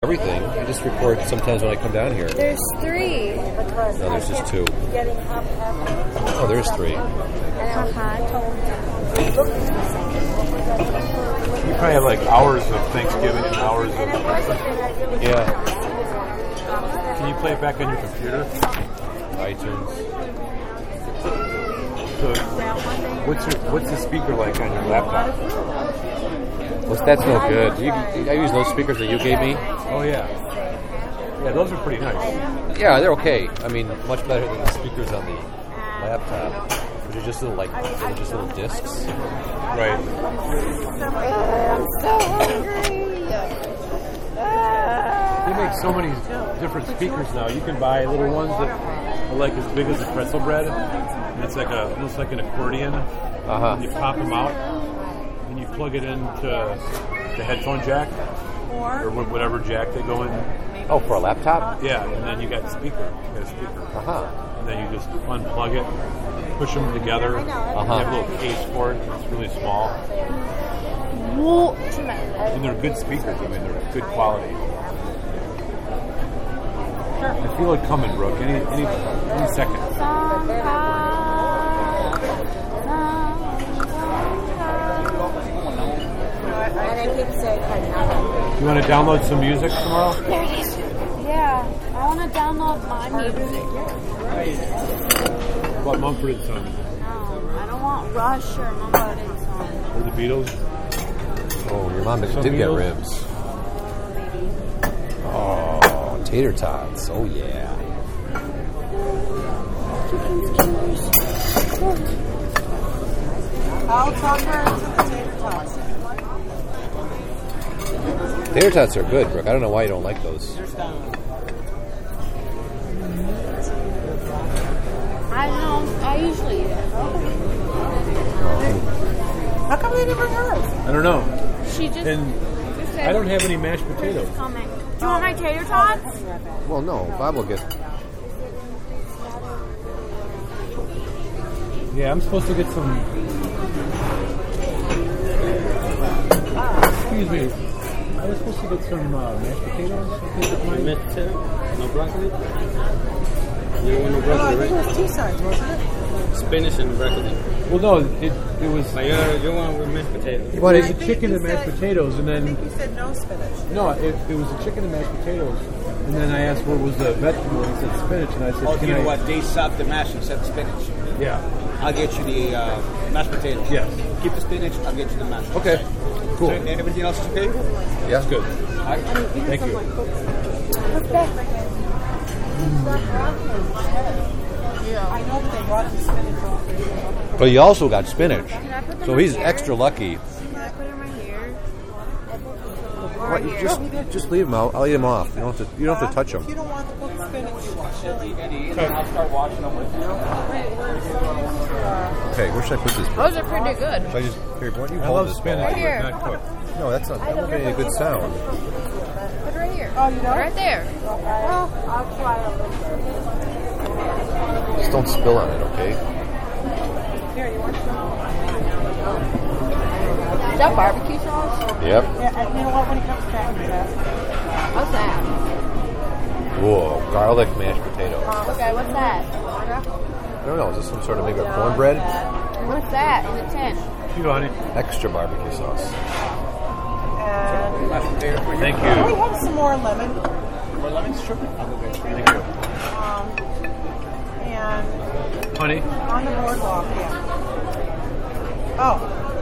Everything. I just record sometimes when I come down here. There's 3. No, there's just 2. Oh, there's 3. You probably have like hours of Thanksgiving and hours of... Yeah. Can you play it back on your computer? iTunes. So, what's the speaker like on your laptop? Well, that's no good. I use those speakers that you gave me. Oh, yeah. Yeah, those are pretty nice. Yeah, they're okay. I mean, much better than the speakers on the laptop, which are just little, they're just little discs. Right. I'm so hungry. They make so many different speakers now. You can buy little ones that are like as big as a pretzel bread, and it's like almost like an accordion. And you pop them out, and you plug it into the headphone jack, or whatever jack they go in. Oh, for a laptop? Yeah, and then you got a speaker. And then you just unplug it, push them together. You have a little case for it. It's really small. And they're good speakers. I mean, they're good quality. I feel it coming, Brooke. Any second. You want to download some music tomorrow? Yeah, I want to download my music. What about Mumford & Sons? No, I don't want Rush or Mumford & Sons. Or the Beatles? Oh, your mom did Beatles? get ribs. Oh, tater tots. Oh, yeah. I'll talk her into the tater tots. Tater tots are good, Brooke. I don't know why you don't like those. I know. I usually eat it. How come they didn't bring hers? I don't know. She just And said I don't have any mashed potatoes. coming. Do you want my tater tots? Well, no. Bob will get... Yeah, I'm supposed to get some... Excuse me. I was supposed to get some mashed potatoes. Mashed potato? No broccoli? You want no Well, I broccoli, think it right? was 2 sides, wasn't it? Spinach and broccoli. Well, no, it was... But you want with mashed potato. What is I it? think Chicken you and mashed said- potatoes, and I then... think you said no spinach. No, it was a chicken and mashed potatoes, and then I asked what was the vegetable, and he said spinach, and I said, Oh, can you know I... what? They stopped the mash instead of spinach. Yeah. I'll get you the mashed potatoes. Yes. Keep the spinach. I'll get you the mashed. Okay. Cool. So, everything else is okay? Yeah, good. All right. Thank you. I know that they brought the spinach over. But he also got spinach. So he's extra lucky. Can I put it in my hair? What, you just leave him out. I'll eat him off. You don't have to touch If him. you don't want the cooked spinach, you want chili. I'll start washing them with you. Okay, where should I put this? Those are pretty good. Should I just here? Why don't you I hold love this spinach, ball? but Here. not cooked. No, that won't make any good sound. Put it right here. Oh, you don't? Right there. Well, I'll try it. Just don't spill on it, okay? Here, you want some? Is that barbecue sauce? Yep. Yeah, and you know what? When it comes back, you ask. What's that? Whoa, garlic mashed potatoes. Okay, what's that? I don't know. Is this some sort of maybe a cornbread? What's that in the tin? You know, honey. Extra barbecue sauce. And Thank can we you. have some more lemon? More lemons? Sure. Thank you. And Honey? on the boardwalk, yeah. Oh,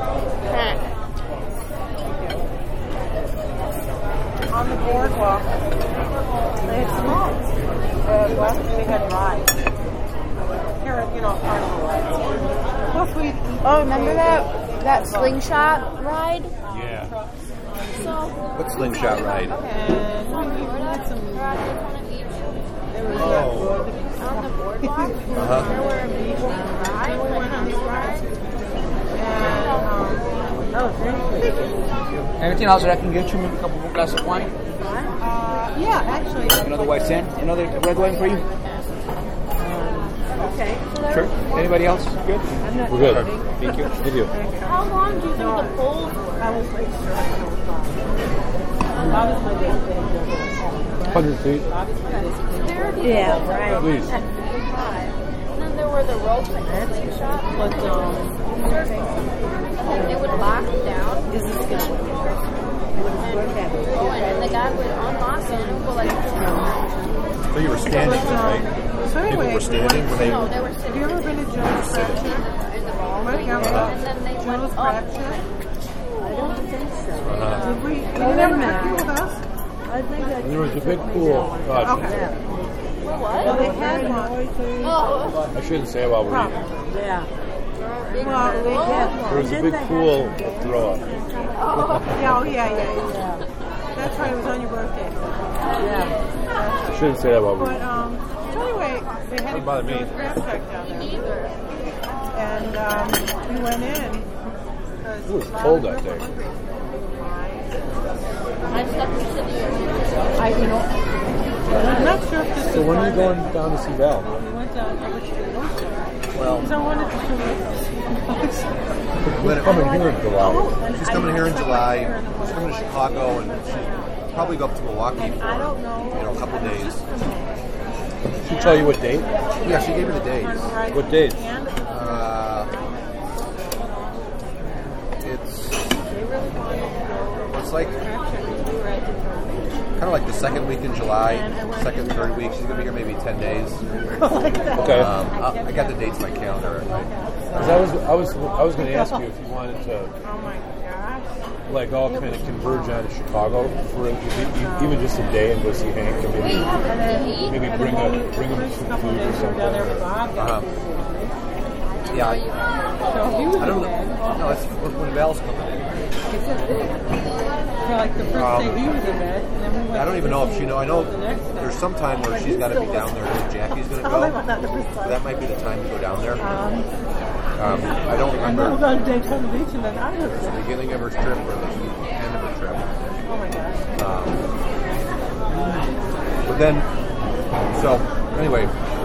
on the boardwalk, they had some rides. Last week they had rides. Here, you know, carnival rides. Plus we. Oh, remember that slingshot ride? Yeah. So, What slingshot ride? And we had some. There was on the boardwalk, there were people rides. we went on these rides. And Anything else that I can get you? Maybe a couple more glasses of wine? yeah, actually. Another white sand? Another red wine for you? Okay. Sure. Anybody else? Good? We're good. Thank you. Thank you. How long do you think the polls were? I was like, sure. Bobby's my dad. 100 feet. Yeah, right. Please. And then there were the ropes that you shot. But, They would lock it down. this is good. And the guy would unlock it and go like, So you were standing, right? So anyway, People were standing when they. no, they were have sitting you ever been to Joe's Fracture? Went down and then they went Joe's up. Fracture? I don't think so. Did we? You never met you with us? I think that. And there was a big pool. God, Okay. Well, What? they had one. Oh, I shouldn't say while we're eating. Yeah. big Well, they had There was a big pool to throw up. Yeah, oh, yeah. That's right, it was on your birthday. Yeah. I shouldn't say that while we're But, eating. so anyway, they had a Don't bother me. crab shack down there. And we went in. It was cold that day. I'm not sure if this So is when are you part going of it. down to see Val? We went down Upper Street. Well, Because I wanted to show We're coming here in July. she's coming here in July. She's coming to Chicago, and she'll probably go up to Milwaukee I for don't know. a couple of days. She tell you what date? Yeah, she gave me the days. What dates? It's like kind of like the second week in July, second, third week. She's gonna be here maybe 10 days. Okay. I got the dates in my calendar. Because I was going to ask you if you wanted to Oh my gosh. like all kind of converge on to Chicago for even just a day and go see Hank and maybe bring him some food or something. Yeah, So he was I don't in know. bed. No, it's when Val's coming in. For like the first day he was in bed. And then we went I don't even know if she know. I know the next day. there's some time where she's got to be down there and Jackie's going to Tell them go. about the So first that might be the time to go down there. I don't And then we remember go to Daytona Beach and then I was the there. beginning of her trip or the end of her trip. Oh my gosh. But then, so anyway,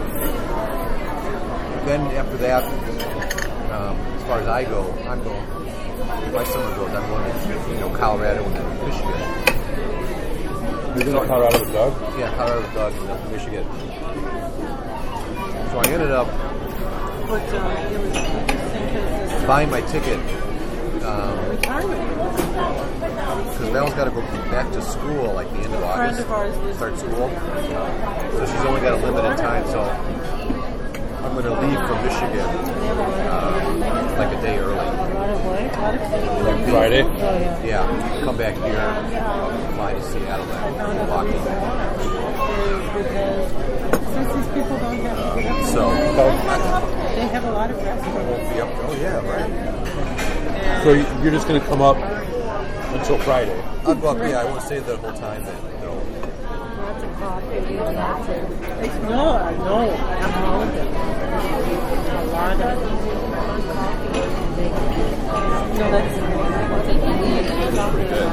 then after that, as far as I go, I'm going. My summer goes. I'm going to Colorado and Michigan. You're going to Colorado with Doug? Yeah, Colorado with Doug and Michigan. So I ended up But it was interesting because buying my ticket retirement. because Val's got to go back to school like the end of A friend August. of ours was Start school. So she's only got a limited time. So I'm going to leave from Michigan like a day early. Like Friday? Yeah, come back here, fly to Seattle, and Milwaukee. Since these people don't have to get up, So they have a lot of rest. I won't be up. Oh yeah, right. So you're just going to come up until Friday? I'll go up. Yeah, I won't stay the whole time. Then Lots of coffee. No, I know. I'm all of it. A lot of No, that's pretty good.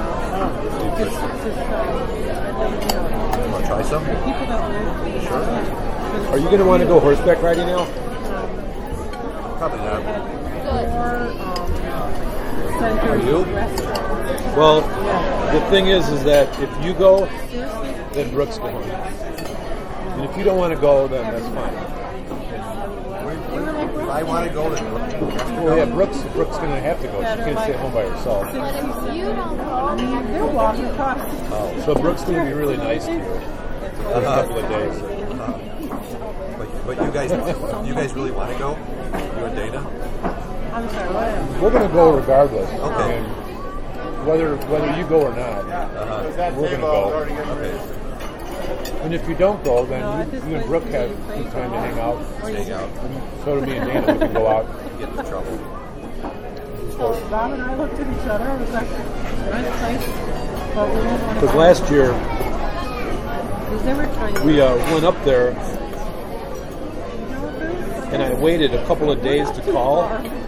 Want to try some? People don't live. Sure. Are you going to want to go horseback riding now? Probably not. Are you? Well, the thing is that if you go, then Brooke's going. And if you don't want to go, then that's fine. If I want to go, then Well, yeah, Brooke's going to have to go. She can't stay home by herself. But if you don't go, They're walking across. So Brooke's going to be really nice to you for a couple of days. But you guys really want to go? You and Dana? I'm sorry, what? We're going to go regardless. Okay. And whether you go or not, we're going to go. Okay. And if you don't go, then you and Brooke have some time to hang out. Hang out. And so do me and Dana. We can go out. Get in trouble. So Bob and I looked at each other. It was like a nice place, but we didn't want to. Because last year, Because they were trying to. we went up there, and I waited a couple of days to call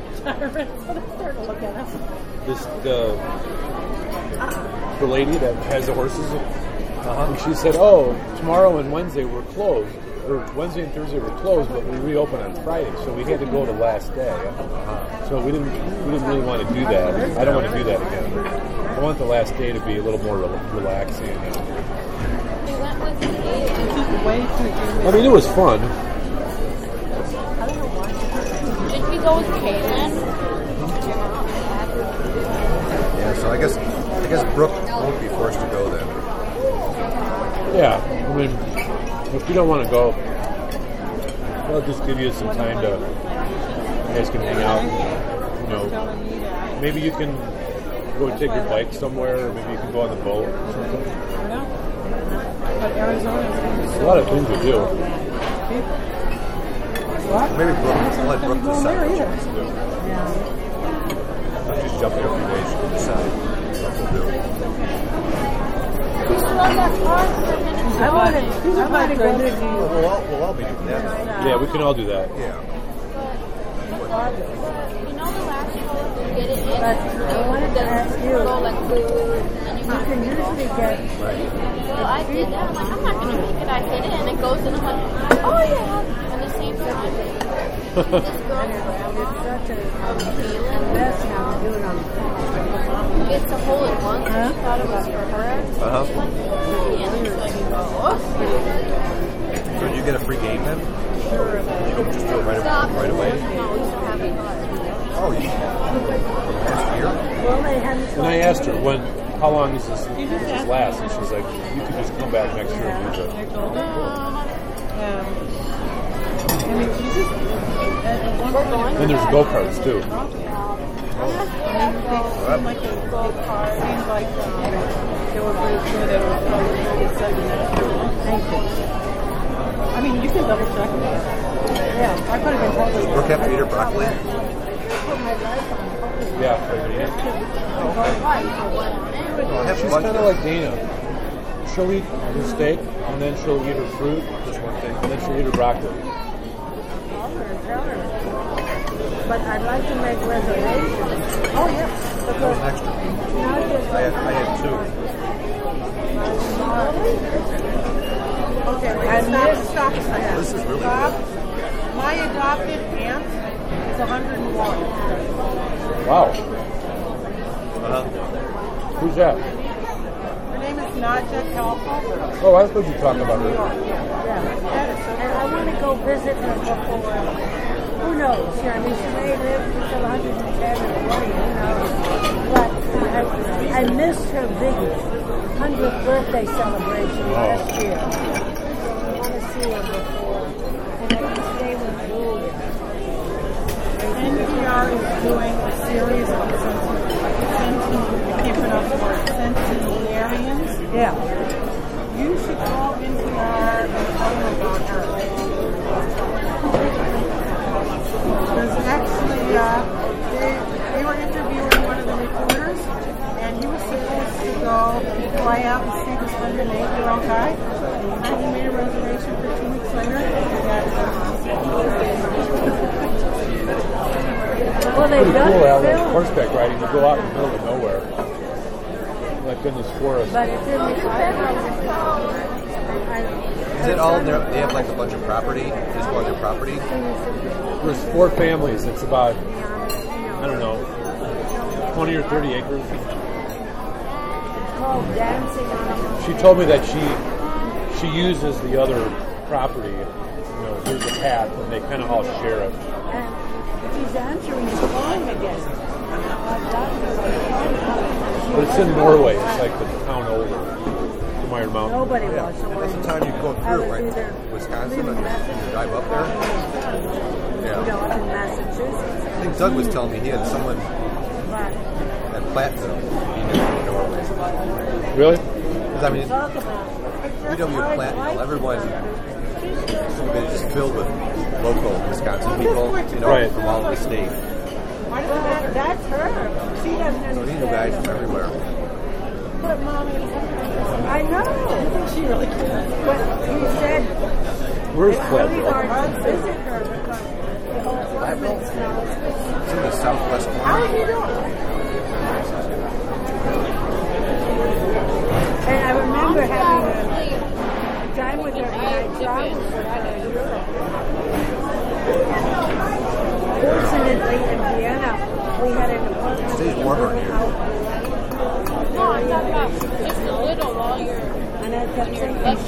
the lady that has the horses. And she said, "Oh, tomorrow and Wednesday we're closed, or Wednesday and Thursday we're closed, but we reopen on Friday, so we had to go the last day." So we didn't really want to do that. I don't want to do that again. I want the last day to be a little more relaxing. We went with Kate. Way too I mean, it was fun. Did we go with Kaylin? Yeah, so I guess Brooke won't be forced to go then. Yeah, I mean, if you don't want to go, they'll just give you some time to, you guys can hang out. You know, maybe you can go take your bike somewhere, or maybe you can go on the boat or something. But Arizona There's a lot of things to do. Maybe I'll let Brooke decide what she either. wants to do. Yeah. I'll just jump there a few days and decide what we'll do. We still have that car for a minute. I want to go to We'll all be doing that. Yeah, we can all do that. Yeah. You know the last show you get it in, But I wanted to ask you, go like food, and you you can usually get, So I did that. I'm like, I'm not gonna make it. I hit it, and it goes in. I'm like, oh yeah. At the same time, this girl it's such a mess now to do it on the phone. gets a hole in one. So she thought it was for her. Uh-huh. She's like, hey, and it's like, oh. So did you get a free game then? You don't just do it right away? No, we still have it. Oh, you last year? Well, they hadn't And I asked her, how long does this last? And she's like, you can just come back next year and use it. I mean, you just, And there's go-karts too. seemed like a gold car. It seemed like they were pretty sure they were probably really excited. Thank you. I mean, you can double check it. Yeah, I could have been Does totally Brooke have to eat her broccoli? Yeah, for me. I'll have She's lunch kind of then. like Dana. She'll eat her steak, and then she'll eat her fruit, just one thing, and then she'll eat her broccoli. But I'd like to make reservations. Oh, yeah. That was an extra. Not just I had two. Okay, stop a second. This is really Stop. good. My adopted aunt is 101. Wow. Uh-huh. Who's that? Her name is Nadja Kalfa. Oh, I heard you talk about her. yeah. And I want to go visit her before. Who knows? Yeah, I mean, she may live until 110 or 20, who knows? But I missed her big 100th birthday celebration last year. I want to see her before. And I can stay with Julia. NPR is doing a series on centenarians. Yeah. You should call NPR and tell them about her. There's actually, they were interviewing one of the reporters, and he was supposed to go fly out and see this 108-year-old guy. And he made a reservation for 2 weeks later. Well, they've Pretty done cool, the Al, like film, horseback riding. You go out in the middle of nowhere, like in this forest. but it's in the Is it all in there? They have like a bunch of property. Just go on their property. There's 4 families. It's about, I don't know, 20 or 30 acres. called Dancing on a She told me that she uses the other property. You know, there's a path, and they kind of all share it. And she's answering the phone again. But it's in Norway. It's like the town over from Iron Mountain. Nobody Yeah. wants to And that's the time you go I through, was right? either Wisconsin, and leaving you drive up there. You know, Yeah. in Massachusetts. I think Doug was telling me he had someone But at Platteville he knew in Norway. Really? Because I mean, talk about UW Platteville, everyone is just filled with local Wisconsin people, you know, Right. from all over the state. that's her. She doesn't So he knew understand. guys from everywhere. But Mommy, I know. she really cares. But he said Where's it's really Platteville? hard to visit her because the whole apartment's now. It's in the southwest How corner. is he doing? And I remember having a time with her when I traveled with her in Europe. Fortunately, in Vienna, we had an apartment. Stays warmer here. No,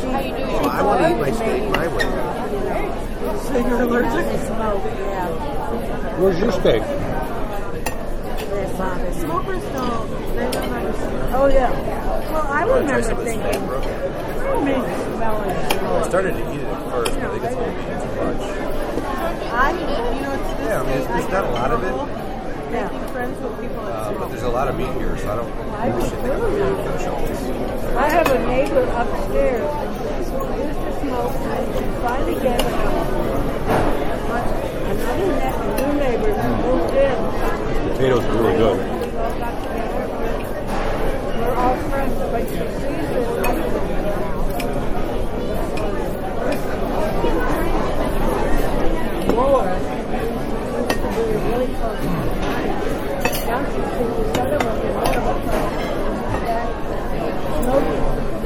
How you doing? I want to eat my steak my way. So you're allergic? Where's your steak? Smokers don't. They don't understand. Oh, yeah. Well, I Try remember some of this thinking, steak, bro. I mean, smelling it. I started to eat it at first, but I think it's going to be too much. It's Yeah, I mean, there's not a lot of it, making friends with people that but smoke. there's a lot of meat here, so I don't should think I'm going to finish all this. I have a neighbor upstairs who used to smoke, and she finally gave it up. Another new neighbor who moved in. Potatoes are really good. We all got together. We're all friends, but she sees it. War used to be really close. Now she sees this other one, the other one. Smoking.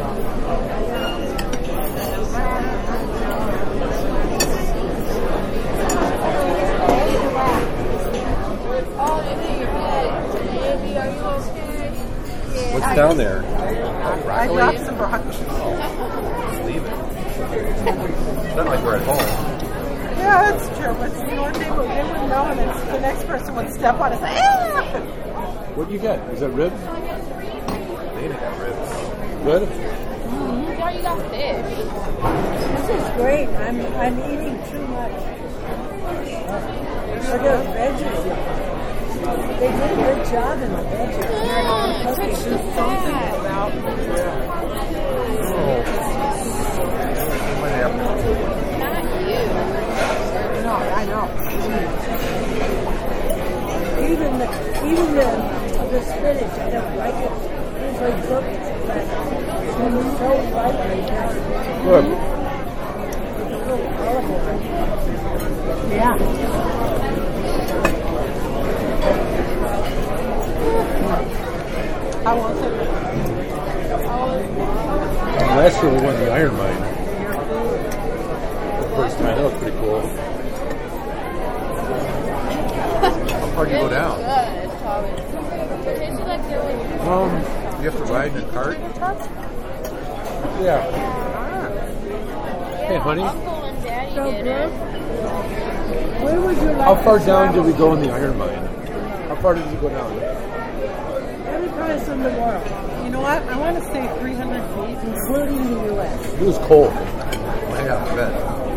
What's down there? I dropped some broccoli. Just leave it. It's not like we're at home. Yeah, that's true. But you know what? They wouldn't know, and then the next person would step on it and say, ah! What do you get? Is that ribs? They didn't have ribs. Good? Now you got fish. This is great. I'm eating too much. But those veggies, they did a good job in the veggies. Touch the fat. What happened? Not you. No, I know. Even the spinach, I don't like it. It's like cooked, but it's so lightly done. Good. It's a little colorful. Yeah. How was it? Last year we went to the Iron Mine. The first time. That was pretty cool. How far do you go down? Good, probably. It tastes like there was You have to ride in a cart? Yeah. Hey, honey. Uncle and Daddy So did good. it. Where would you like How far to down did travel? we go in the Iron Mine? How far did you go down? Every place in the world, You know what? I want to say 300 feet. including the U.S. It was cold. Yeah, I bet.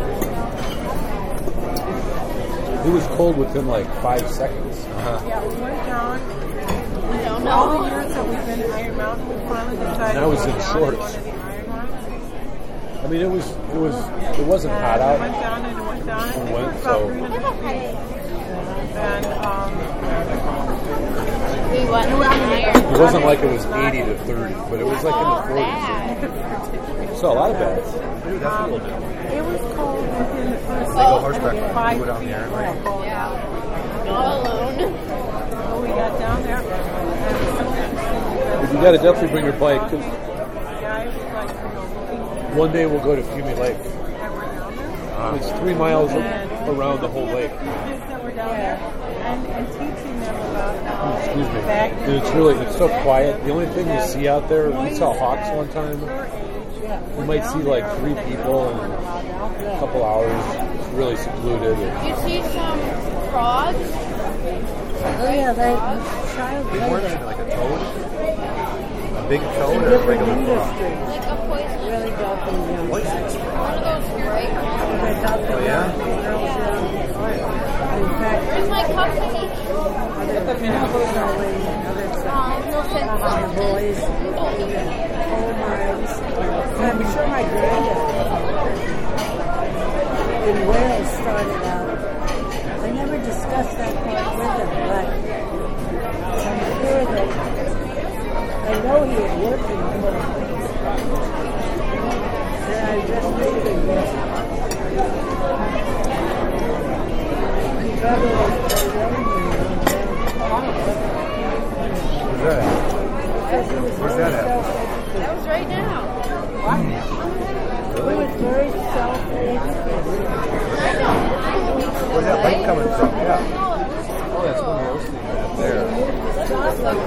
It was cold within like 5 seconds. Yeah, we went down. I don't All the know. years that we've been to Iron Mountain, we finally decided And I was to go in down shorts. to one of the iron ones. I mean, it wasn't hot And out. we went down and went down. We And went, about so- 300 feet. And We went I mean, It wasn't like it was 80 to 30, but it was like in the 40s. So a lot of beds. Dude, that's what we'll do. it was cold within the first They go horseback riding. 5 We go down feet. the Iron Right. Mine. Yeah. Not alone. So we got down there. And it was so interesting But because you got to definitely bring your bike, because the guy was like, looking one day we'll go to Fiume Lake. at we're down there. It's 3 miles around the whole lake. Kids that were down there and teaching them about Excuse me. back Dude, it's so quiet. The only thing you see out there, we saw hawks one time. You might see like 3 people in a couple hours. It's really secluded. You see some frogs? Oh yeah, they child Big ones? labor. Like a toad? A big toad or a Different regular frog? industry. Like a poison. Really dropping down. Poisonous frog. One of those right now. They got the Oh, yeah? girls down. In fact, Where's my cupcake? other people selling other stuff. No sense. Boys, coal mines. I'm sure my granddad in Wales started out. I never discussed that part with him, but I'm sure that I know he had worked in coal mines. And I just really was. He probably was Where's that? Where's that at? That was right now. He was very self-educated. Where's that light coming from? Yeah. Oh, that's one of those things up there.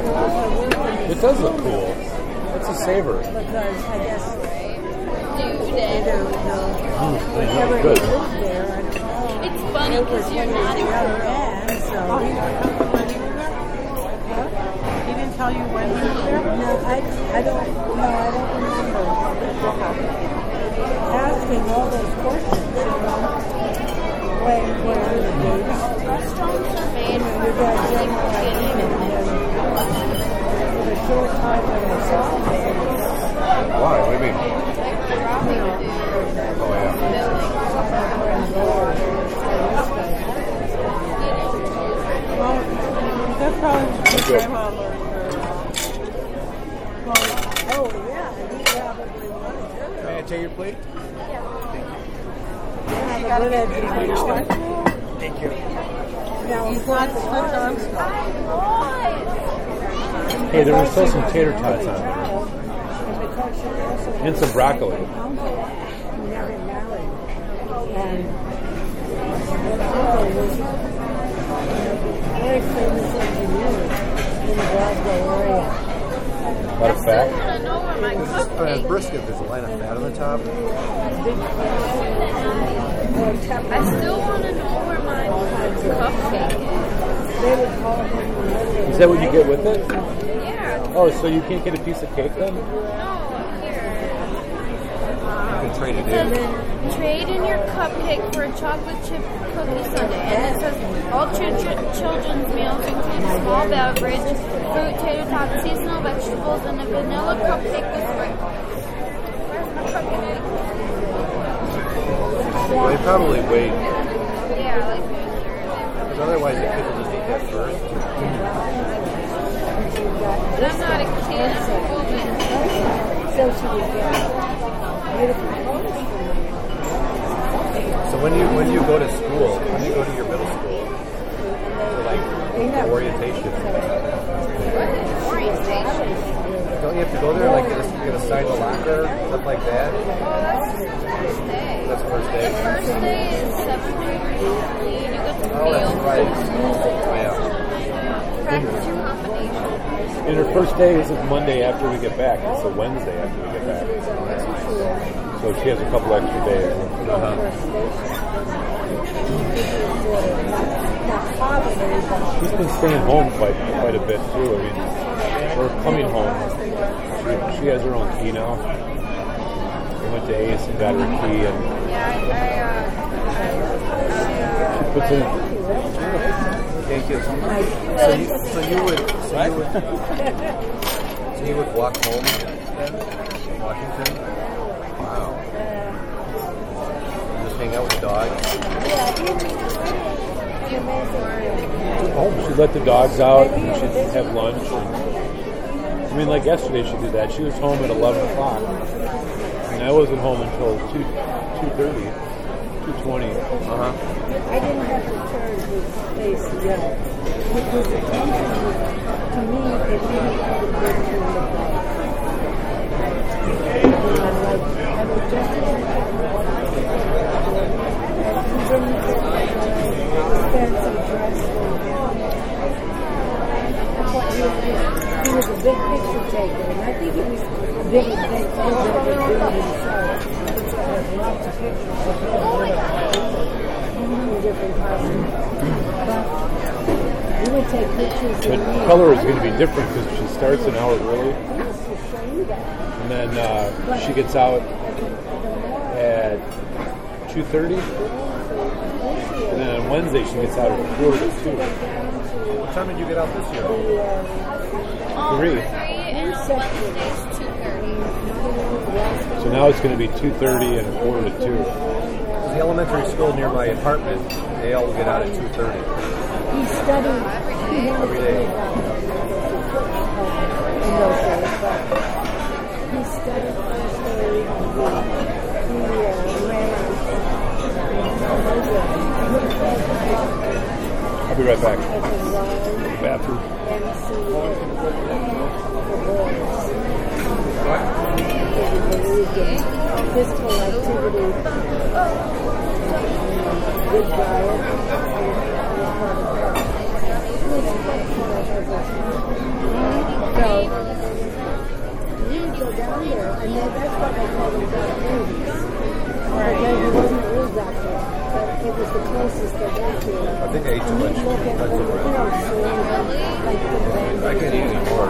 It does look cool. It's a saver. Because I guess Dude. Never good. lived there. I don't know. It's funny because you're not in Young man, so. Oh, he didn't tell you when he was there? He didn't tell you when he was there? No, I don't remember asking all those questions, you know. When are the dates? restaurants are made You for got like general idea, beginning. and then for the short time when I saw him, Why? What do you mean? Like ramen dude. Oh, yeah. Well, that's probably what Grandma learned. oh yeah, he probably wanted to. May I take your plate? Have a good education. Thank you. Now, He's not Slick Armstrong. Hey, there was still some tater tots on there. And because she also And some broccoli. uncle who never married, and uncle was a very famous engineer in the Glasgow area. A lot of fat. I want to know where my cupcake Brisket, there's a line of fat on the top. I still want to know where my cupcake They would call him Is that what you get with it? is. Yeah. Oh, so you can't get a piece of cake then? No, here. You can trade it It in. says, trade in your cupcake for a chocolate chip cookie sundae. And it says, all children's meals include a small beverage, fruit, tater tot, seasonal vegetables, and a vanilla cupcake with fruit. Where's my cupcake? Well, they probably wait, Yeah, like because otherwise the people just eat that first. but I'm not a kid. I'm a woman. so she would get beautiful clothes for me. So when you go to school, when you go to your middle school, for like orientation, Orientation. don't you have to go there like get a sign the locker, stuff like that? Oh, that's first day. That's first day. First day is 7th grade. You get to Oh, that's field. right. Oh, yeah. Practice your combination. And her first day isn't Monday after we get back. It's a Wednesday after we get back. So she has a couple extra days. She's been staying home quite a bit too. I mean, or coming home. She has her own key now. We went to Ace and got her key, and she puts in. Thank you. So you would walk home then? Washington? Wow. Just hang out with the dog? She let the dogs out and she'd have lunch. And, I mean, like yesterday she did that. She was home at 11 o'clock. And I wasn't home until 2:30, 2:20. Uh-huh. I didn't have to turn his face yet because it to me it really had a good to look like. And I was just expensive dress for him. He was a big picture taker, and I think he was big and big himself. Lots of pictures of him in different costumes. But he would take pictures But of me. color is going to be different because she starts an hour early. I was ashamed of it. And then she gets out at 2:30. And then on Wednesday she gets out at 1:45. What time did you get out this year? 3. And Wednesday's 2:30. So now it's going to be 2:30 and 1:45. The elementary school near my apartment, they all get out at 2:30. He studied Every day. in those days, but he studied first aid. He ran I'll be right back. at the Ryan Bathroom. MC for boys. Physical activity, good diet. So you go down there, and that's what I call the movies. Or then you I think I ate too much pretzel bread. I could eat any more.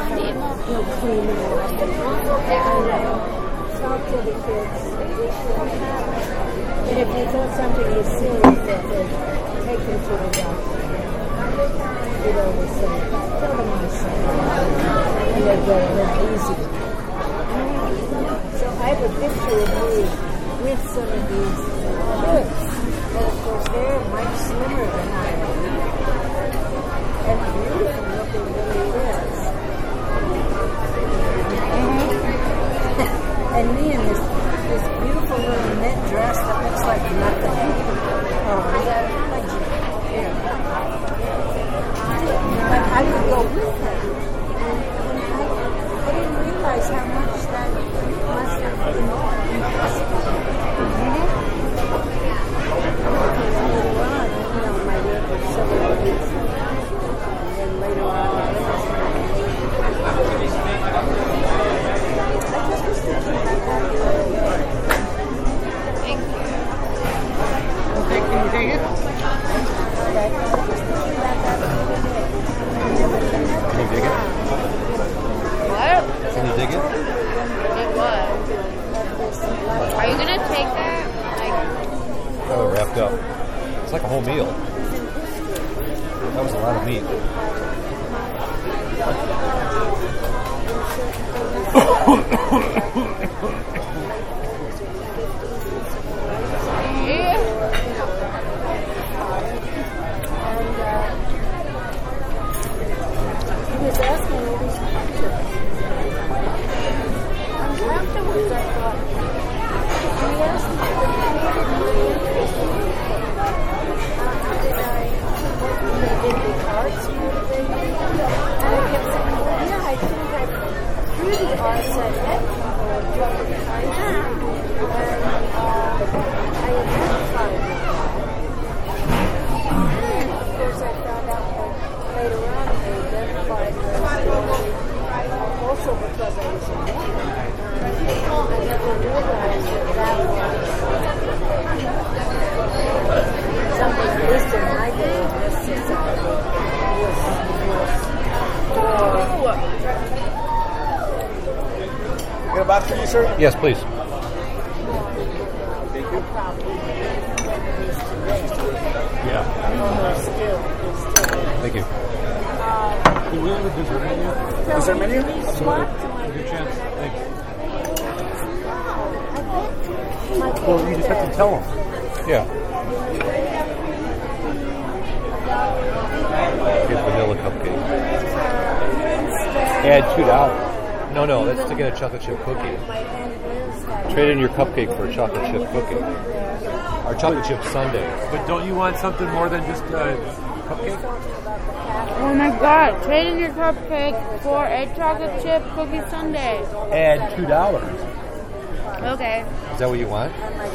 Talk to the kids. And if they thought something was serious, that they take them to the doctor. You know, they say, tell them I'm sorry. And they go a little easy. So I have a picture of me with some of these kids. And of course, they're much slimmer than I am. And beautiful looking really is. And me in this beautiful little knit dress that looks like nothing. I could go with her. I didn't realize how much that must have been impressive. Later on, my work was several weeks. And then later on, Can you take it? Can you dig it? What? Can you dig it? Like what? Are you gonna take that? Like, Oh, wrapped up. It's like a whole meal. That was a lot of meat. yeah. He was asking all these questions. And afterwards I thought, he asked me, he didn't really interest me. Did the arts motivate me? And I kept saying, well, yeah, I think through the arts I met people and I identified with that. And of course I found out that later on I identified with also because I was a woman. I never realized that was something at least in my day in this society was Get a box for you, sir? Yes, please. Yeah. still. Thank you. Do we have a dessert menu? Is there a menu? Good chance. Thanks. Well, Well, you just have to tell them. Yeah. Here's vanilla cupcake. Add $2. No, that's to get a chocolate chip cookie. Trade in your cupcake for a chocolate chip cookie. Our chocolate chip sundae. But don't you want something more than just a cupcake? Oh my god, trade in your cupcake for a chocolate chip cookie sundae. Add $2. Okay. Is that what you want?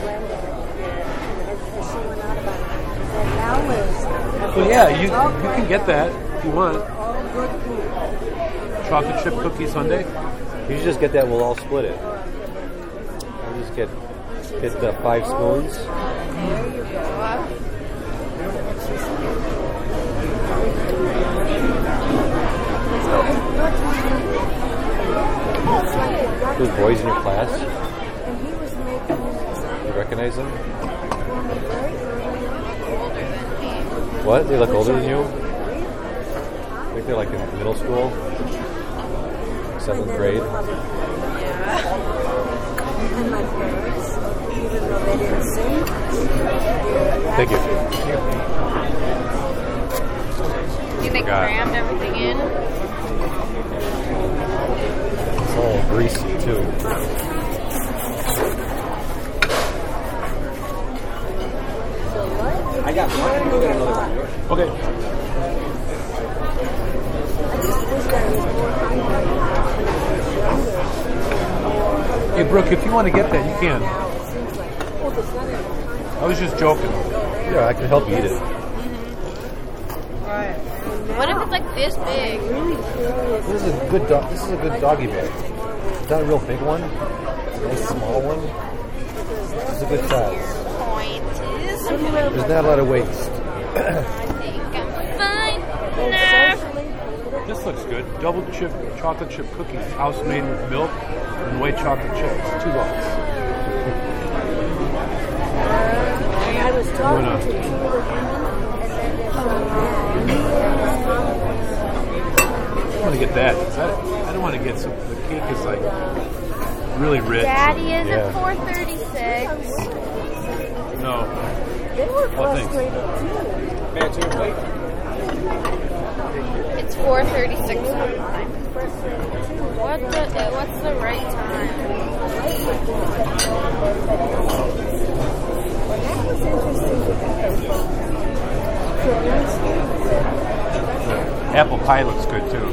Well, yeah, you can get that if you want. Chocolate chip cookie sundae. You should just get that. We'll all split it. We'll just get the 5 spoons. Those boys in your class. You recognize them? What? They look older than you? I think they're like in middle school. 7th grade. And my parents, even though they didn't sing. Thank you. Do you think crammed everything in? It's all greasy too. I got one. I can go get another one. Okay. Hey, Brooke, if you want to get that, you can. I was just joking. Yeah, I can help you eat it. What if it's like this big? This is a good doggy bag. Is that a real big one? A nice small one? This is a good size. Point is There's not a lot of waste. Fine. No. This looks good. Double chip chocolate chip cookies, house made with milk and white chocolate chips. $2. I was talking to two I want to get that. I don't want to get some. The cake is like really rich. Daddy is Yeah. at 436. No. They were Oh, thanks. frustrated too. It's 4:36 on mine. What's the right time? That was interesting because Apple pie looks good too.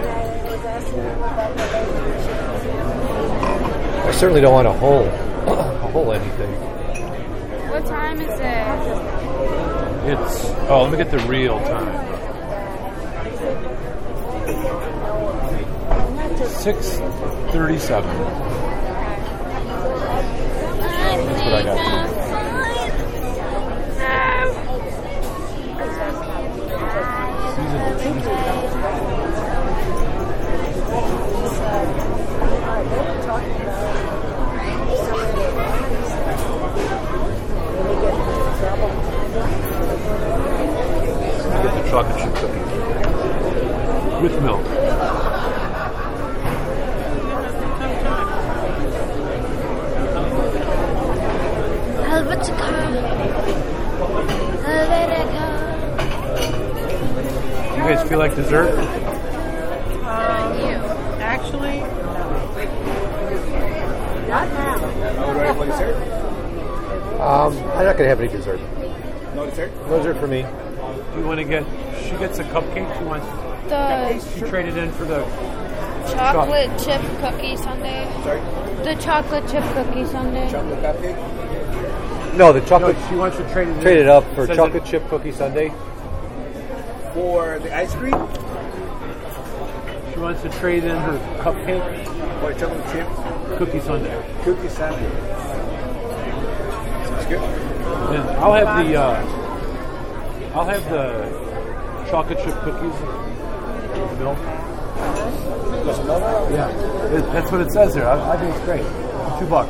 I certainly don't want a hole anything. What time is it? It's let me get the real time. 6:37. That's what I got. Seasonal cheese. Get the chocolate chip cookie with milk. You guys feel like dessert? Actually, not now. I'm not going to have any dessert. No dessert? No dessert for me. Do you want to get? She gets a cupcake. She wants. The She traded in for the. chocolate chip cookie sundae. Sorry? The chocolate chip cookie sundae. Chocolate cupcake? No, the No, chocolate. she wants to trade it. Trade it up for Says chocolate chip cookie sundae. For the ice cream? She wants to trade in her cupcake For chocolate chip cookie sundae. cookie sundae. Sounds good. And I'll have the chocolate chip cookies with milk. Yeah, that's what it says there. I think it's great. $2.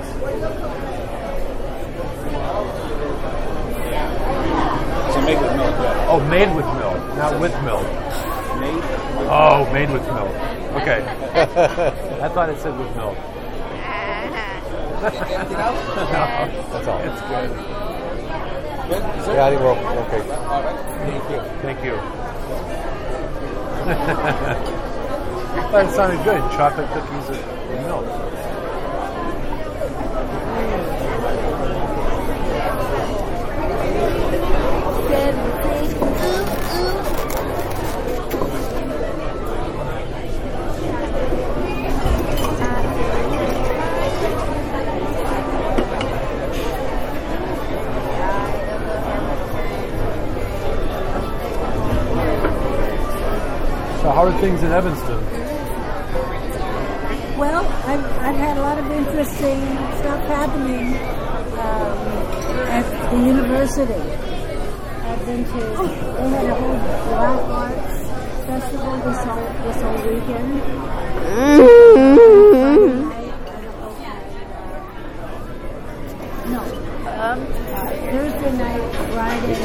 So make with milk, yeah. Oh, made with milk, not with milk. Made? Oh, made with milk. Okay. I thought it said with milk. Anything else? That's all. It's good. Yeah, I think we're okay. All right. Thank you. I thought it sounded good. Chocolate cookies with milk. So how are things in Evanston? Well, I've had a lot of interesting stuff happening at the university. I've been to, they had a whole Black Arts Festival this whole weekend. Thursday night, Friday.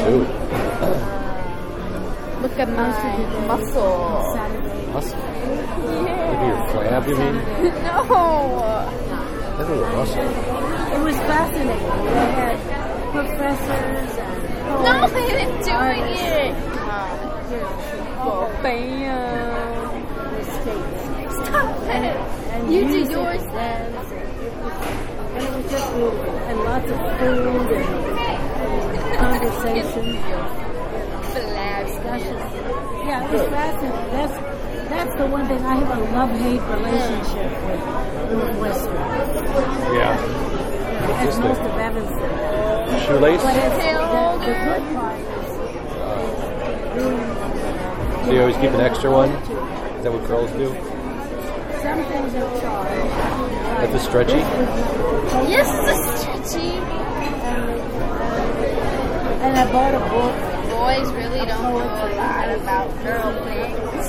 Look at my muscle. Saturday. Muscle. Maybe your flab, you mean? No. That was a muscle. It was fascinating. They had professors and No, they didn't do artists, it. Oh, Bam. the states. Stop it. And You do music yours. dance, and it was just beautiful. And lots of food and conversation. Discussion. Yeah, it was fascinating. That's the one thing. I have a love-hate relationship with Western. Yeah. As most of Evanston. Shoelace? But it's, the good part is So you always keep an extra one? Is that what girls do? some things are charged. That's a stretchy? Yes, the stretchy. bought a book. Boys really don't know a lot about girl things.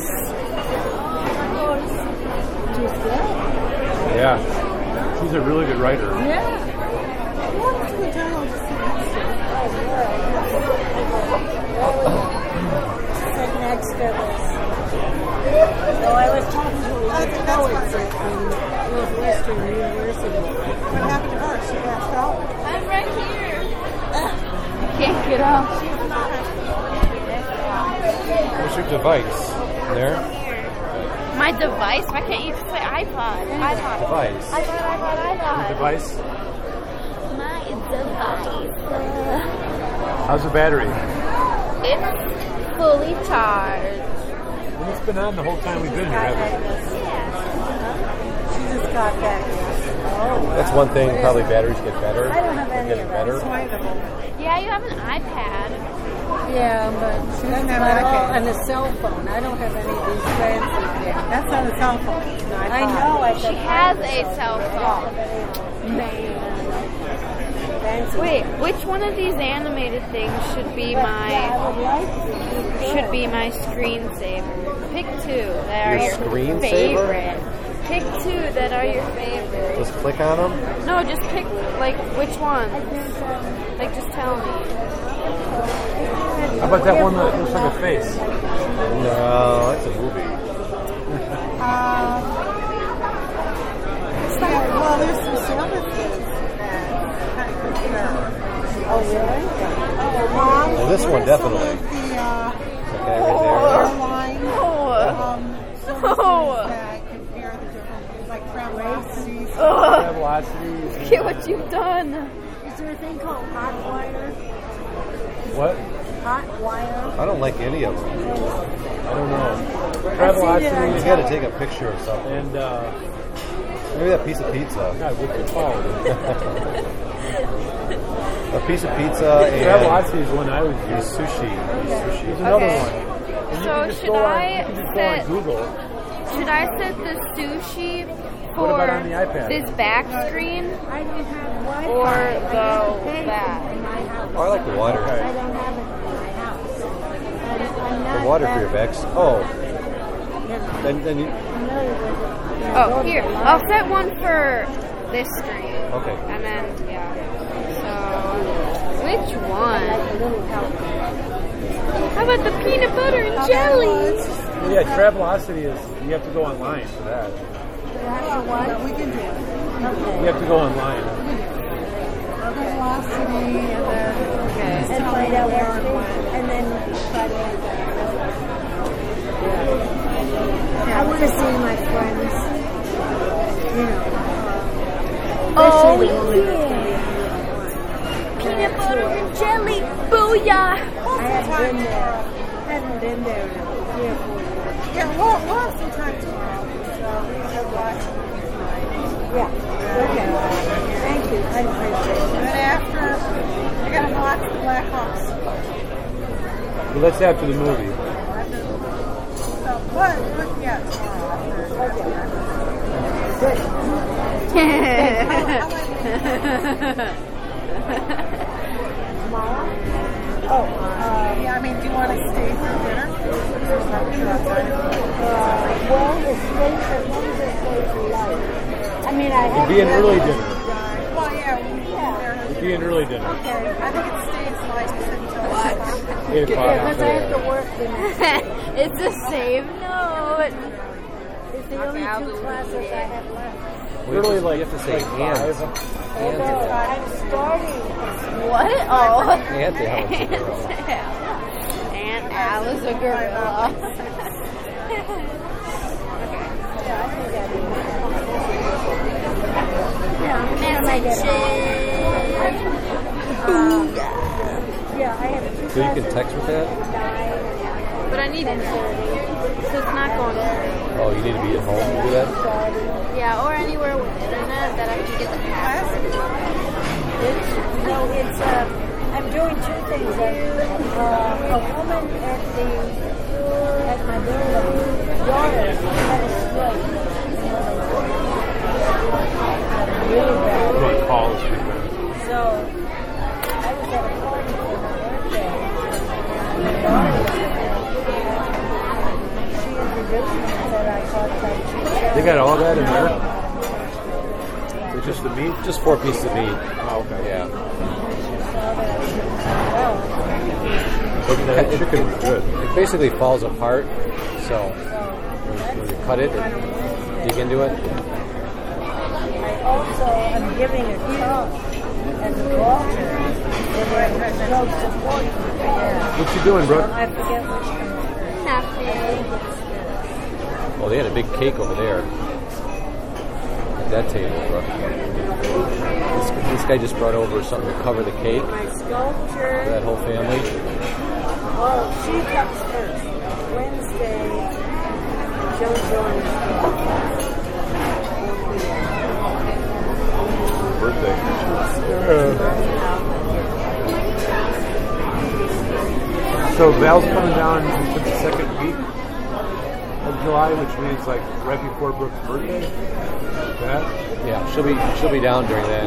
She's good. Yeah. She's a really good writer. Yeah. Sit next to this. So I was talking to a poet at Northwestern University. What happened to her? She passed out? I'm right here. Can't get off. What's your device? There? My device? Why can't you just say iPod? iPod. Device. iPod. Device. My device. How's the battery? It's fully charged. Well, it's been on the whole time we've been here, haven't we? She just got back. That's one thing. Probably batteries get better. I don't have any Getting of better. Yeah, you have an iPad. Yeah, but she doesn't have but an all iPad. on a cell phone. I don't have any of these fancy things. That's not a cell phone. No, I know. She has a cell phone. Fancy. Wait, which one of these animated things should be I my would like to. Screensaver? Pick two that are Your your screensaver? favorite. Pick two that are your favorite. Just click on them. No, just pick like which one. Like just tell me. How about that one that looks like a face? No, that's a movie. Well, there's some services that kind of compare. Oh, really? Well, this one definitely. The Okay, right there. airline services that compare the different, like Travelocity. Velocity. Look at what you've done. Is there a thing called hot wire? What? Hot wire? I don't like any of them. I don't know. I've seen it on Travelocity You got to take a picture of something. and Maybe that piece of pizza. God, what's it called? A piece of pizza and Travelocity is one I would use. sushi. There's another Okay. one. And you So can just should go on, I you can just go set- on Google. Should I set the sushi What about on for the iPad? this back screen? I don't have Wi-Fi. Or I the have to pay that? for it in my house. Oh, I like the water. I don't have it in my house. I'm not The water for your that- backs. Oh, then you. familiar with it. Oh, here. I'll set one for this screen. Okay. And then, yeah. So, which one? How about the peanut butter and jelly? Well, yeah, Travelocity is, you have to go online for that. We can do it. You have to go online. Travelocity and then And find out where it is, and then try to answer. I want to see my friends. You know. Oh, especially the yeah. women. Peanut butter and jelly. Booyah! I haven't been there in 3 or 4 years. yeah, we'll have some time tomorrow. So we have lots of Yeah. Okay. Thank you. I appreciate it. And then after, I got to watch the Blackhawks. Well, that's after the movie. So, what? Yeah, Tomorrow? yeah, I mean, do you want to stay for dinner? Well, it's late as long as it's late for light. I mean, I It'd have be an early dinner. Well, yeah, we'll be there. It'd be an early dinner. Okay, I think it stays nice until 6. 8 o'clock. because I have to work the next day. It's a save note. It's the only 2 classes I have left. Literally, like, you have to say like and. Although I'm starting. What? Oh. Aunt Al is a girl. Aunt Al is a gorilla. Yeah, I have 2 So you can text with that? But I need internet. So it's not going through. Oh, you need to be at home to do that? Yeah, or anywhere with internet that I can get the password. I'm doing 2 things. A woman at my building, daughter, had a stroke. Really bad. What calls you? So I was at a party for my birthday, She introduced me and said I thought that They got all that in there? It's just the meat? Just 4 pieces of meat. Oh, okay. Yeah. That chicken was good. It basically falls apart. So when you cut it and dig into it. I also am giving a talk at the Walter. They were drug support. Yeah. What you doing, Brooke? I forget which country. Nothing. Well, they had a big cake over there at that table, Brooke. This guy just brought over something to cover the cake My for sculpture. that whole family. Oh, she comes first. Wednesday, Joe Jordan. Birthday. So Val's coming down into the second week of July, which means like right before Brooke's birthday. That? Yeah, she'll be down during then.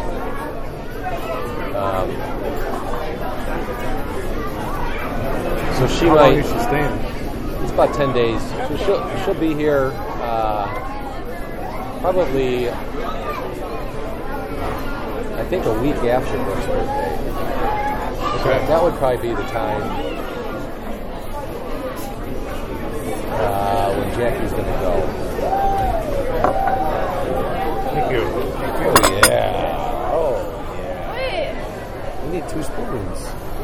So she How long might. is she staying? It's about 10 days. So she'll be here probably, I think, a week after Brooke's birthday. So that would probably be the time when Jackie's going to go. Thank you. Oh, yeah. Oh, yeah. Wait. We need 2 spoons.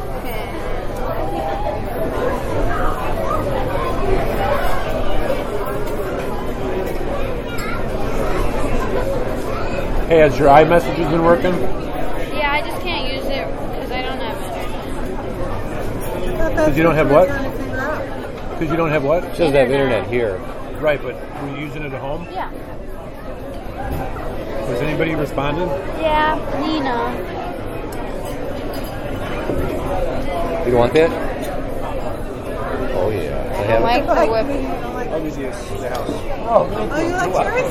Hey, has your iMessages been working? Yeah, I just can't use it because I don't have internet. Because you don't have what? Because you don't have what? She doesn't have internet here. Right, but were you using it at home? Yeah. Was anybody responding? Yeah, Nina. You don't want that? Oh, yeah. I have Like it. the whip. I'll use the house. Oh, you like yours?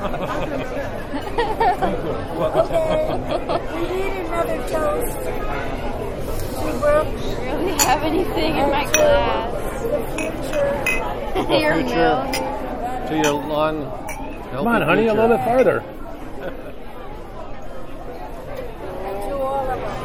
We need another toast. Brooke, Really have anything in my glass? the future. Your future. milk. To your long, Come on, honey, a little bit farther. To all of us.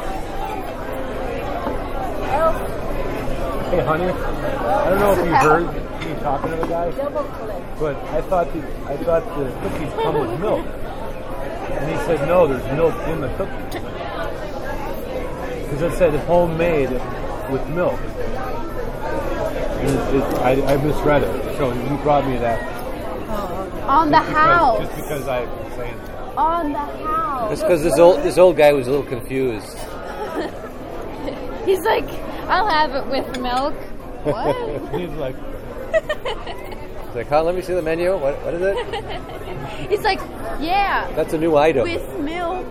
Elf, Hey, honey, I don't know if you heard me talking to the guy, double click. but I thought the cookies come with milk. And he said, no, there's milk in the cookie. Because it said homemade with milk. And I misread it. So you brought me that. On the house. Just because I've been saying that. On the house. Just because this old guy was a little confused. He's like, I'll have it with milk. What? He's like, He's like, huh, let me see the menu. What is it? He's like, yeah, That's a new item. with milk.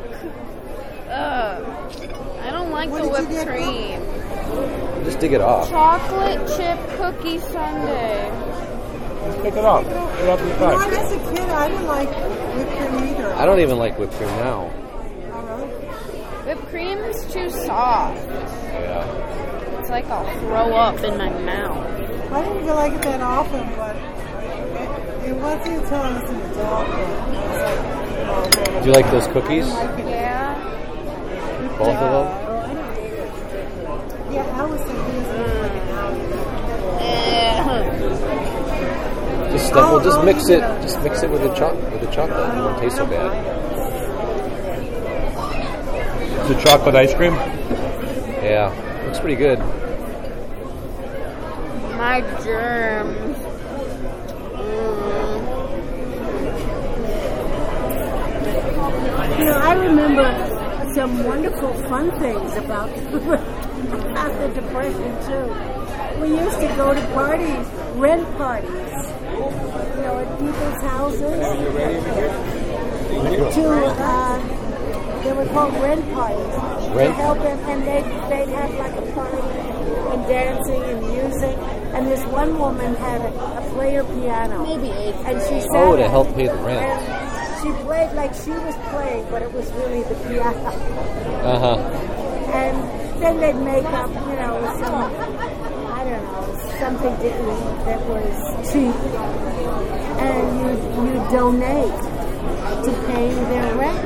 I don't like What the did you whipped get, cream. Just dig it off. Chocolate chip cookie sundae. just pick it up. Pick it up to the You know, side. as a kid, I didn't like whipped cream either. I don't even like whipped cream now. Oh, really? Whipped cream is too soft. Yeah. It's like I'll throw up in my mouth. I didn't even like it that often, but it wasn't until I was an adult that I was like, oh, man. Do you like those cookies? Yeah. Both of them? Oh, I don't need it. Yeah, I was thinking this was like an hour. Just stuff. Well, just mix it. Just mix it with the chocolate. It won't taste so bad. The chocolate ice cream? Yeah, looks pretty good. My germs. You know, I remember some wonderful fun things about the Depression too. We used to go to parties, rent parties, you know, at people's houses. They were called rent parties. Rent? To help them, and they'd have like a party and dancing and music. And this one woman had a player piano. Maybe 8. And she sat Oh, to at help it, pay the rent. And she played like she was playing, but it was really the piano. Uh huh. And then they'd make up, you know, some, I don't know, something that was cheap, and you donate to pay their rent.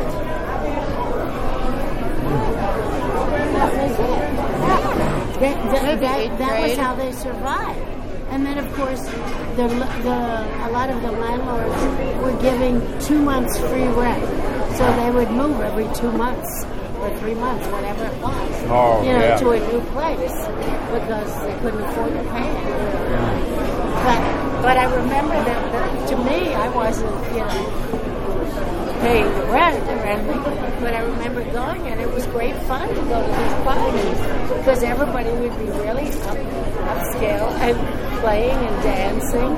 That was how they survived. And then, of course, a lot of the landlords were giving 2 months free rent. So they would move every 2 months or 3 months, whatever it was, to a new place because they couldn't afford to pay it. But I remember that to me, I wasn't, paying the rent or anything, but I remember going, and it was great fun to go to these parties because everybody would be really upscale and playing and dancing,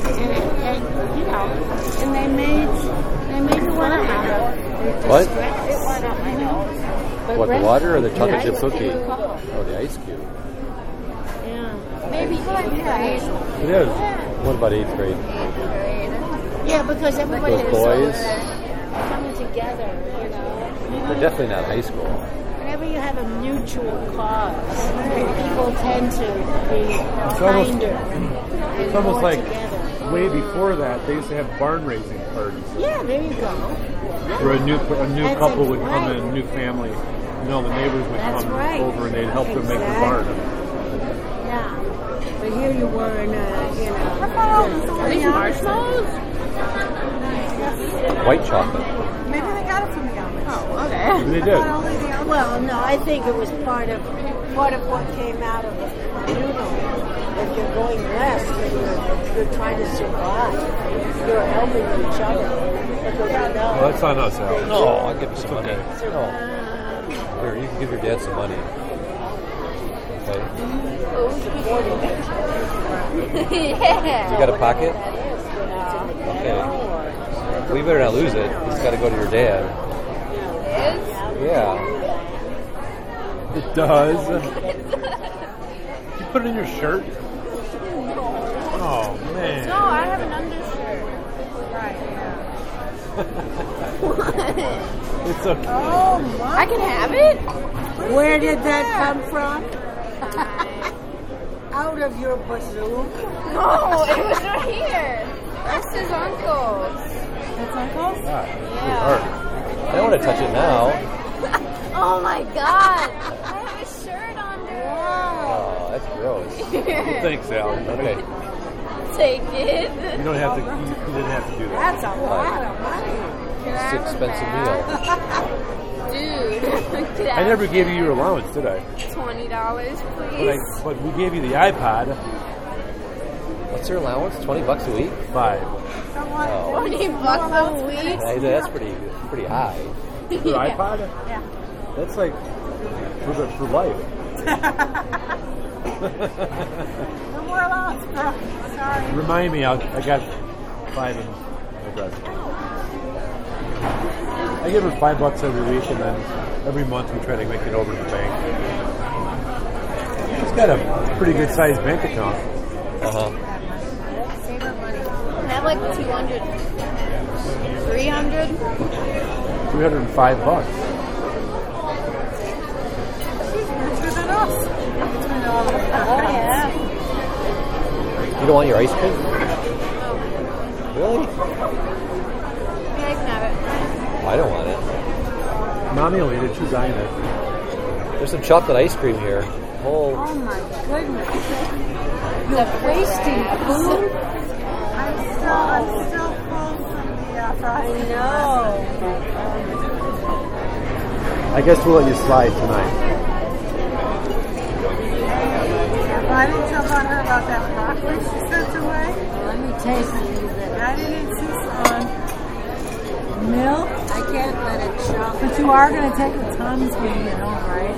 and they made fun out of it. What? I know. What, the water or the chocolate chip cookie? Oh, the ice cube. Yeah. Maybe 8th grade. It is. What about 8th grade? 8th grade. Yeah, because everybody Those boys? coming together, They're definitely not high school. Whenever you have a mutual cause, people tend to be kinder. It's almost like together. way before that, they used to have barn raising parties. Yeah, there you go. Where a new That's couple would come right. in, a new family. The neighbors would That's come right. over and they'd help them make the barn. Yeah. But here you were in Are these marshmallows? White chocolate. Maybe they got it from the Amish. Oh, okay. Maybe they did. Only the Amish. Well, no, I think it was part of what came out of the communal. If you're going west and you're trying to survive, you're helping each other. Because Well, that's on us, Al. No, I'll give you some money. Okay. No. Here, you can give your dad some money. Okay. Yeah. You got a pocket? Okay. Well, you better not lose it. It's got to go to your dad. It is? Yeah. It does. You put it in your shirt? Oh, man. No, I have an undershirt. Right, yeah. It's okay. Oh, my. I can have it? Where did that come from? Out of your bazoo? No, it was right here. That's his uncle's. That's uncle's? Yeah. I don't want to touch it now. Oh my god. I have a shirt under. Oh, that's gross. Thanks, Al. Okay. Take it. You don't have to. You didn't have to do that. That's a lot of money. Can I It's have an a expensive bag? meal. Dude. I never gave you your allowance, did I? $20, please. But we gave you the iPod. What's your allowance? $20 a week? 5. Oh, $20 a week? hey, that's pretty high. For the iPod? Yeah. That's like for life. No more allowance, bro. Sorry. Remind me, I got 5 in my desk. I give her $5 every week, and then every month we try to make it over to the bank. She's got a pretty good sized bank account. Uh-huh. Save her money. I have like 200. 300? $305. Richer than us. Oh, yeah. You don't want your ice cream? Really? Yeah, I can have it. I don't want it. Mommy will eat it. She's eyeing it. There's some chocolate ice cream here. Oh my goodness. You're wasting food? I'm still full from the frosting. I know. I guess we'll let you slide tonight. I didn't tell about her about that broccoli she sent away. Let me taste a little bit. I didn't insist on milk. I can't let it show. But you are going to take the Tums when you get home, right?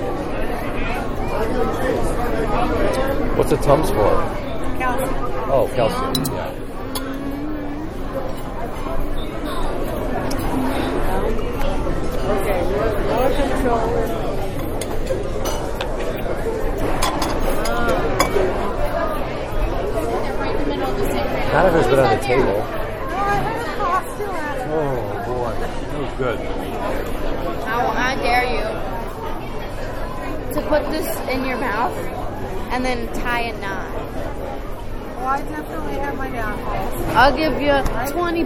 What's the Tums for? Calcium. Oh, calcium. Yeah. Okay, more control. None of it's been on the table. Oh, I had a cost still at it. Oh boy, that was good. I dare you. to put this in your mouth and then tie a knot. Well, I definitely have my downfalls. I'll give you $20.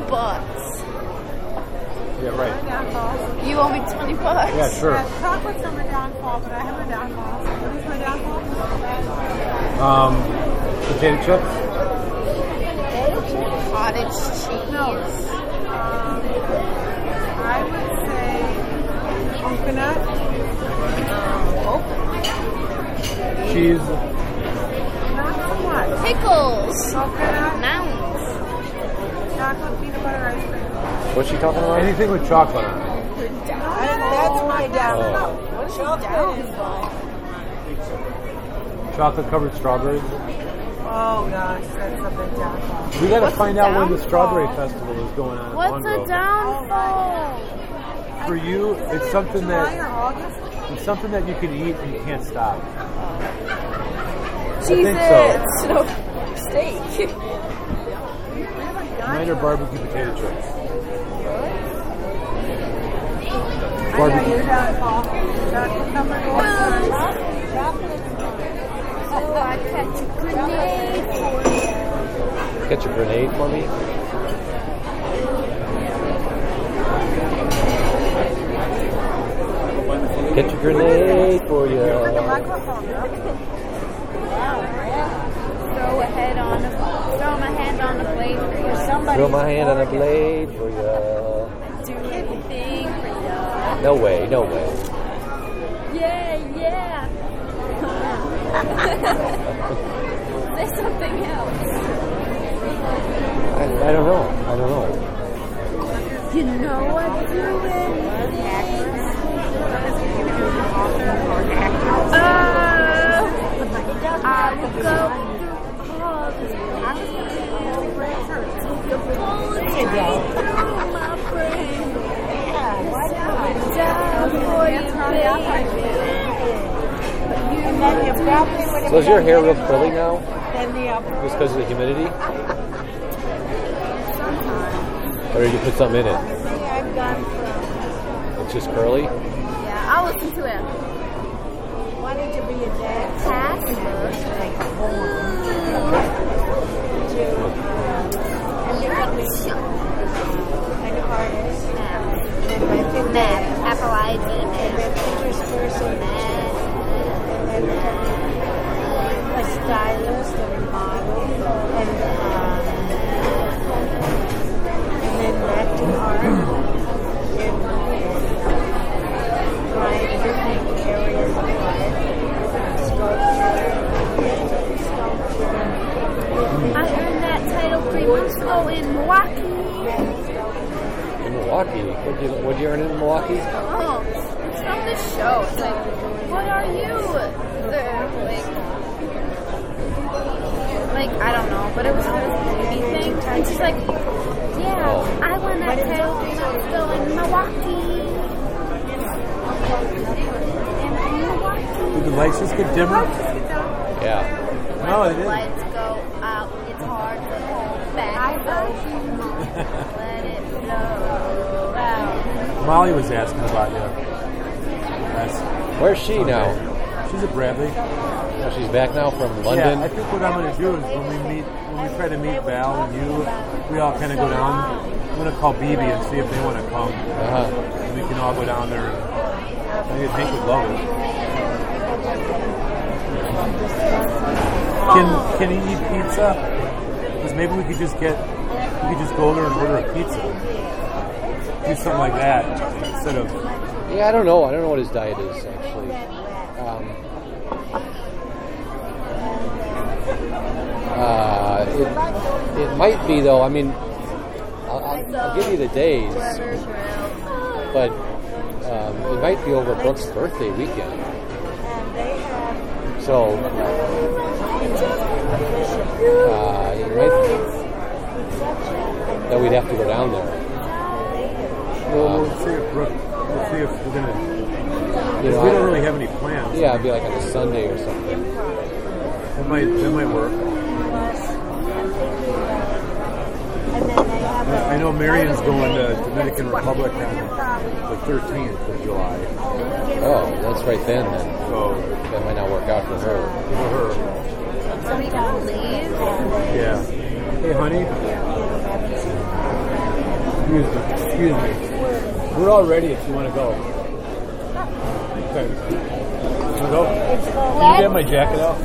Yeah, My right. downfalls. You owe me $20. Yeah, sure. Yeah, chocolate's not my downfall, but I have a downfall. What is my downfall? Potato chips. Cottage cheese. No. I would say coconut. Cheese. Not so much. Pickles. Coconut, Nouns. chocolate, peanut butter ice cream. What's she talking about? Anything with chocolate on it. That's my downfall. What's your downfall? Chocolate covered strawberries. Oh gosh, that's a big downfall. We got to What's find a out when the downfall? strawberry festival is going on. at What's Monroe. a downfall? For you, it's something July or that August? it's something that you can eat and you can't stop. Cheez-Its. so. No, steak. Mine are barbecue potato chips. I know your downfall. Chocolate covered orange. So I catch a grenade for you. Catch a grenade for me? Catch a grenade for Bring a you. microphone, though. Throw my hand on the blade for you. Somebody Throw my hand on a blade for you. do anything for you. No way, no way. Yeah. Say something else. I don't know. I don't know. You know what to do I will go through all this. Take a bullet through my brain. Down for you, baby. So is your hair real curly now? Then the upper. Just because of the humidity? Or did you put something in it? I've gone from. It's just curly? Yeah, I'll listen to it. Wanted to be a dad. Like an artist. And my Mad. Apple ID. and then pictures person. And then a stylist and a model. And then acting art. And trying different areas of art. I earned that title 3 months ago in Milwaukee. In Milwaukee? What'd you earn in Milwaukee? Oh, it's from this show. It's like, what are you? Like, I don't know, but it was this beauty thing. And she's like, yeah, I won that title 3 months ago in Milwaukee. Did the lights just get dimmer? Yeah. No, they didn't. Let's go out. It's hard to hold back. Let it flow out. Molly was asking about you. That's Where's she now? She's at Bradley. Oh, she's back now from London? Yeah, I think what I'm going to do is when we try to meet Val and you, we all kind of go down. I'm going to call BB and see if they want to come. Uh-huh. We can all go down there. And maybe Hank would love it. Can he eat pizza? Because maybe we could just go over and order a pizza. Do something like that instead of. Yeah, I don't know. I don't know what his diet is, actually. It might be, though. I mean, I'll give you the days, but it might be over Brooke's birthday weekend. So, it might that we'd have to go down there. Well, let's see if we're gonna. You know, We don't really have any plans. Yeah, it'd be like on a Sunday or something. That might work. And then they have I know Marion's going to Dominican Republic on the 13th of July. Oh, that's right then. So That might not work out for her. So we can leave. Yeah. Hey, honey. Excuse me. We're all ready if you want to go. Okay. You want to go? Can you get my jacket out?